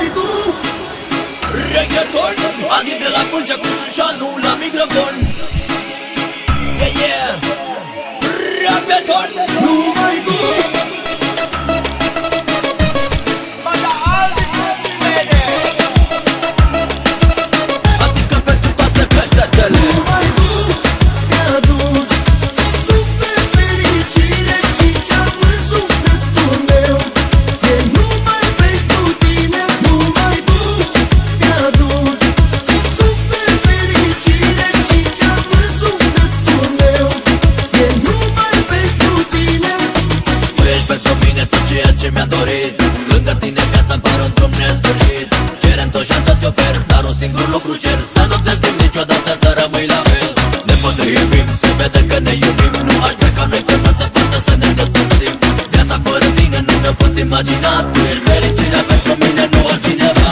mai duc. Reggaeton, Adi de la Culcea cu Șușanu la microfon. Yeah, yeah. Reggaeton, Nu mai duc. adică pentru toate fetele. Nu mai duc, mi-aduc suflet fericire și ce-am în sufletul meu e numai pentru tine. Nu mai duc, mi-aduc suflet fericire și ce-am în sufletul meu e numai pentru tine. Tu ești pentru mine tot ceea ce mi-am dorit. Lângă tine viața-mi pare un drum nesfârșit. Cerem tot șansa ți ofer, dar un singur lucru cer: să nu te schimbi niciodată, să rămâi la fel. Ne potrivim, se vede că ne iubim. Nu aș vrea ca noi vreodată fără să ne despărțim. Viața fără tine nu mi-o pot imagina. Tu ești fericirea pentru mine, nu altcineva.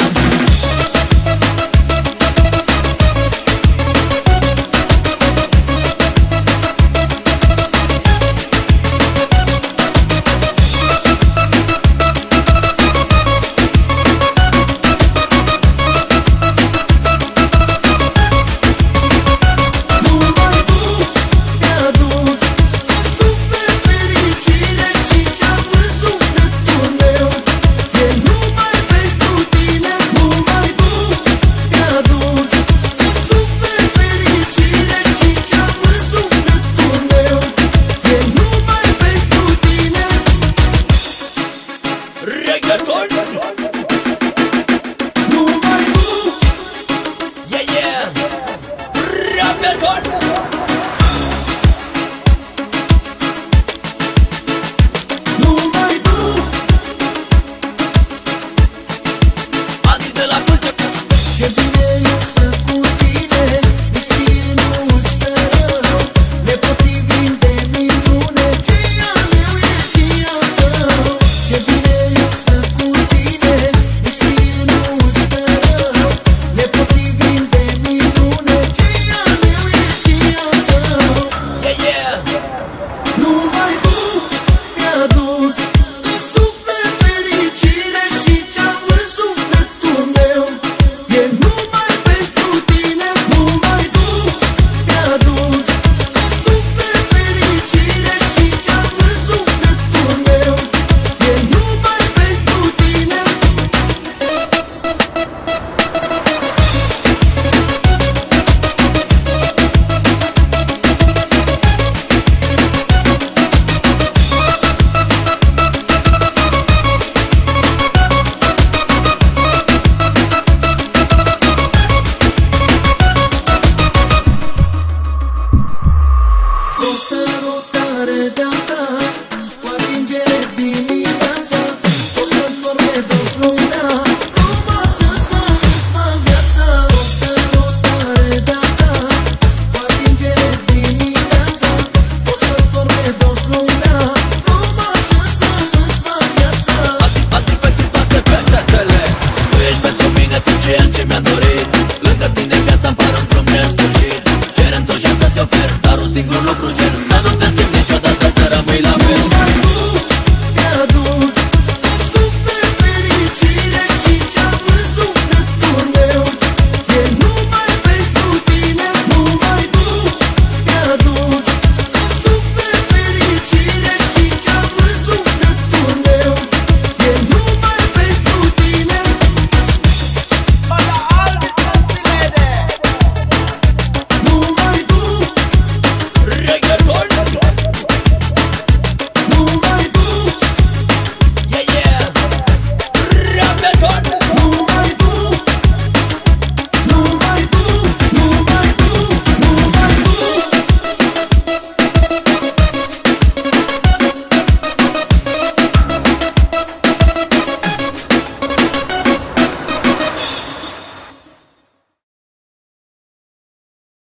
Nu mai duc, mi-aduc suflet fericire și ce-am în sufletul meu e numai pentru tine. Nu mai duc, mi-aduc suflet fericire și ce-am în sufletul meu e numai pentru tine. Reggaeton,